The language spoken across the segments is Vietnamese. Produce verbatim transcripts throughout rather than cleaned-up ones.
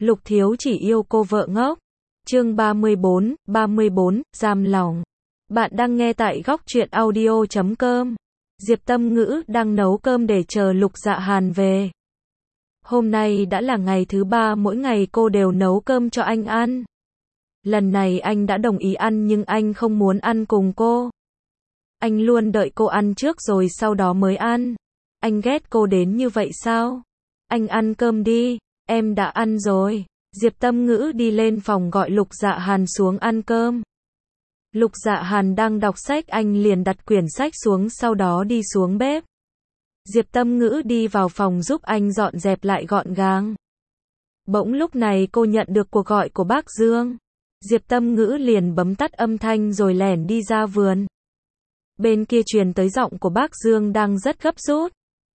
Lục Thiếu chỉ yêu cô vợ ngốc. Chương ba mươi bốn, ba mươi bốn, giam lòng. Bạn đang nghe tại góc truyện audio chấm com. Diệp Tâm Ngữ đang nấu cơm để chờ Lục Dạ Hàn về. Hôm nay đã là ngày thứ ba, mỗi ngày cô đều nấu cơm cho anh ăn. Lần này anh đã đồng ý ăn nhưng anh không muốn ăn cùng cô. Anh luôn đợi cô ăn trước rồi sau đó mới ăn. Anh ghét cô đến như vậy sao? Anh ăn cơm đi, em đã ăn rồi. Diệp Tâm Ngữ đi lên phòng gọi Lục Dạ Hàn xuống ăn cơm. Lục Dạ Hàn đang đọc sách, anh liền đặt quyển sách xuống sau đó đi xuống bếp. Diệp Tâm Ngữ đi vào phòng giúp anh dọn dẹp lại gọn gàng. Bỗng lúc này cô nhận được cuộc gọi của bác Dương. Diệp Tâm Ngữ liền bấm tắt âm thanh rồi lẻn đi ra vườn. Bên kia truyền tới giọng của bác Dương đang rất gấp rút.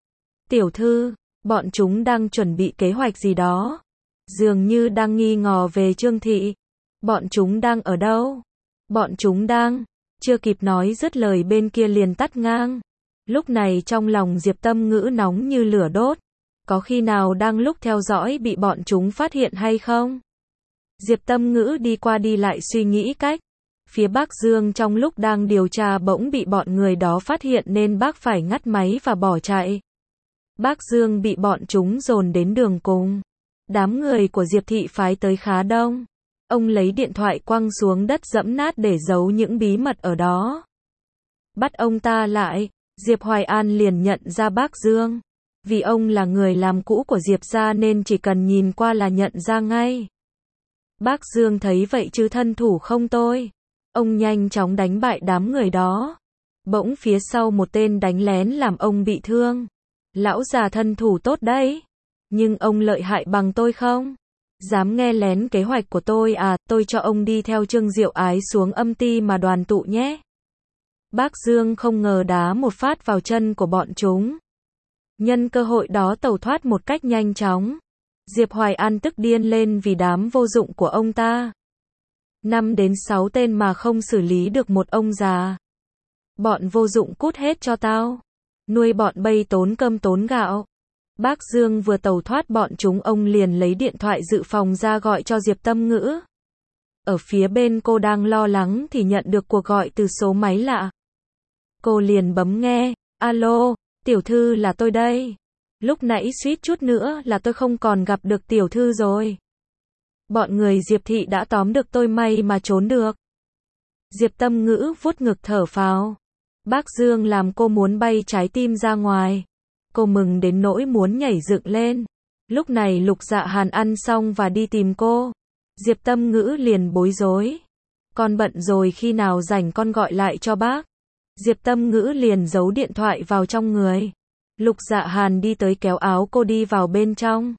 Tiểu thư, bọn chúng đang chuẩn bị kế hoạch gì đó. Dường như đang nghi ngờ về Trương Thị. Bọn chúng đang ở đâu? Bọn chúng đang... Chưa kịp nói dứt lời bên kia liền tắt ngang. Lúc này trong lòng Diệp Tâm Ngữ nóng như lửa đốt. Có khi nào đang lúc theo dõi bị bọn chúng phát hiện hay không? Diệp Tâm Ngữ đi qua đi lại suy nghĩ cách. Phía bác Dương trong lúc đang điều tra bỗng bị bọn người đó phát hiện nên bác phải ngắt máy và bỏ chạy. Bác Dương bị bọn chúng dồn đến đường cùng. Đám người của Diệp Thị phái tới khá đông. Ông lấy điện thoại quăng xuống đất giẫm nát để giấu những bí mật ở đó. Bắt ông ta lại, Diệp Hoài An liền nhận ra bác Dương. Vì ông là người làm cũ của Diệp gia nên chỉ cần nhìn qua là nhận ra ngay. Bác Dương thấy vậy chứ thân thủ không tôi. Ông nhanh chóng đánh bại đám người đó. Bỗng phía sau một tên đánh lén làm ông bị thương. Lão già thân thủ tốt đấy. Nhưng ông lợi hại bằng tôi không? Dám nghe lén kế hoạch của tôi à, tôi cho ông đi theo Trương Diệu Ái xuống âm ty mà đoàn tụ nhé. Bác Dương không ngờ đá một phát vào chân của bọn chúng. Nhân cơ hội đó tẩu thoát một cách nhanh chóng. Diệp Hoài An tức điên lên vì đám vô dụng của ông ta. Năm đến sáu tên mà không xử lý được một ông già. Bọn vô dụng cút hết cho tao. Nuôi bọn bay tốn cơm tốn gạo. Bác Dương vừa tẩu thoát bọn chúng, ông liền lấy điện thoại dự phòng ra gọi cho Diệp Tâm Ngữ. Ở phía bên cô đang lo lắng thì nhận được cuộc gọi từ số máy lạ. Cô liền bấm nghe. Alo, tiểu thư là tôi đây. Lúc nãy suýt chút nữa là tôi không còn gặp được tiểu thư rồi. Bọn người Diệp Thị đã tóm được tôi, may mà trốn được. Diệp Tâm Ngữ vuốt ngực thở phào. Bác Dương làm cô muốn bay trái tim ra ngoài. Cô mừng đến nỗi muốn nhảy dựng lên. Lúc này Lục Dạ Hàn ăn xong và đi tìm cô. Diệp Tâm Ngữ liền bối rối. Con bận rồi, khi nào rảnh con gọi lại cho bác. Diệp Tâm Ngữ liền giấu điện thoại vào trong người. Lục Dạ Hàn đi tới kéo áo cô đi vào bên trong.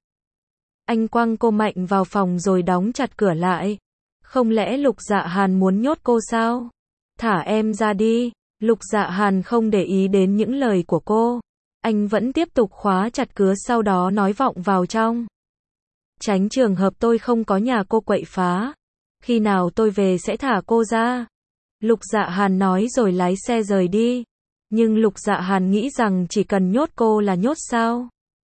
Anh quăng cô mạnh vào phòng rồi đóng chặt cửa lại. Không lẽ Lục Dạ Hàn muốn nhốt cô sao? Thả em ra đi. Lục Dạ Hàn không để ý đến những lời của cô. Anh vẫn tiếp tục khóa chặt cửa, sau đó nói vọng vào trong. Tránh trường hợp tôi không có nhà cô quậy phá. Khi nào tôi về sẽ thả cô ra. Lục Dạ Hàn nói rồi lái xe rời đi. Nhưng Lục Dạ Hàn nghĩ rằng chỉ cần nhốt cô là nhốt sao?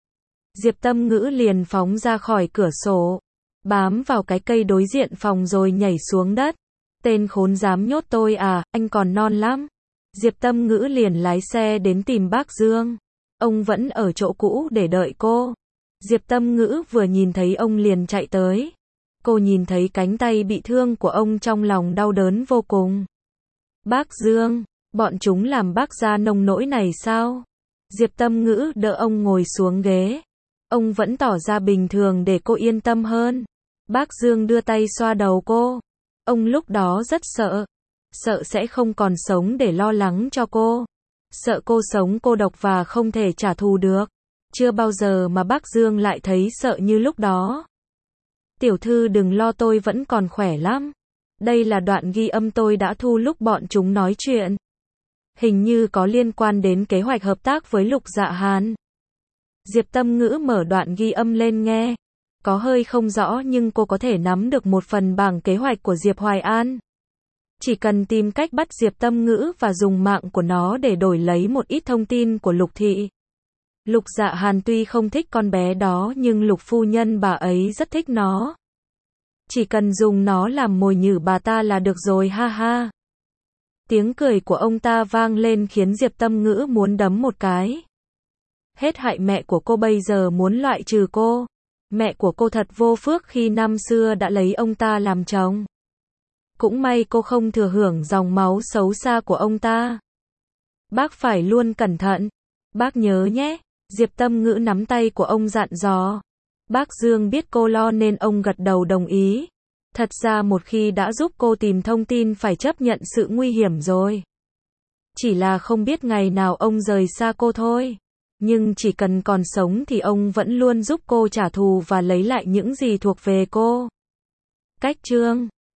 Diệp Tâm Ngữ liền phóng ra khỏi cửa sổ. Bám vào cái cây đối diện phòng rồi nhảy xuống đất. Tên khốn dám nhốt tôi à, anh còn non lắm. Diệp Tâm Ngữ liền lái xe đến tìm bác Dương. Ông vẫn ở chỗ cũ để đợi cô. Diệp Tâm Ngữ vừa nhìn thấy ông liền chạy tới. Cô nhìn thấy cánh tay bị thương của ông trong lòng đau đớn vô cùng. Bác Dương, bọn chúng làm bác ra nông nỗi này sao? Diệp Tâm Ngữ đỡ ông ngồi xuống ghế. Ông vẫn tỏ ra bình thường để cô yên tâm hơn. Bác Dương đưa tay xoa đầu cô. Ông lúc đó rất sợ. Sợ sẽ không còn sống để lo lắng cho cô. Sợ cô sống cô độc và không thể trả thù được. Chưa bao giờ mà bác Dương lại thấy sợ như lúc đó. Tiểu thư đừng lo, tôi vẫn còn khỏe lắm. Đây là đoạn ghi âm tôi đã thu lúc bọn chúng nói chuyện. Hình như có liên quan đến kế hoạch hợp tác với Lục Dạ Hàn. Diệp Tâm Ngữ mở đoạn ghi âm lên nghe. Có hơi không rõ nhưng cô có thể nắm được một phần bảng kế hoạch của Diệp Hoài An. Chỉ cần tìm cách bắt Diệp Tâm Ngữ và dùng mạng của nó để đổi lấy một ít thông tin của Lục Thị. Lục Dạ Hàn tuy không thích con bé đó nhưng Lục phu nhân bà ấy rất thích nó. Chỉ cần dùng nó làm mồi nhử bà ta là được rồi, ha ha. Tiếng cười của ông ta vang lên khiến Diệp Tâm Ngữ muốn đấm một cái. Hết hại mẹ của cô bây giờ muốn loại trừ cô. Mẹ của cô thật vô phước khi năm xưa đã lấy ông ta làm chồng. Cũng may cô không thừa hưởng dòng máu xấu xa của ông ta. Bác phải luôn cẩn thận. Bác nhớ nhé. Diệp Tâm Ngữ nắm tay của ông dặn dò. Bác Dương biết cô lo nên ông gật đầu đồng ý. Thật ra một khi đã giúp cô tìm thông tin phải chấp nhận sự nguy hiểm rồi. Chỉ là không biết ngày nào ông rời xa cô thôi. Nhưng chỉ cần còn sống thì ông vẫn luôn giúp cô trả thù và lấy lại những gì thuộc về cô. Cách chương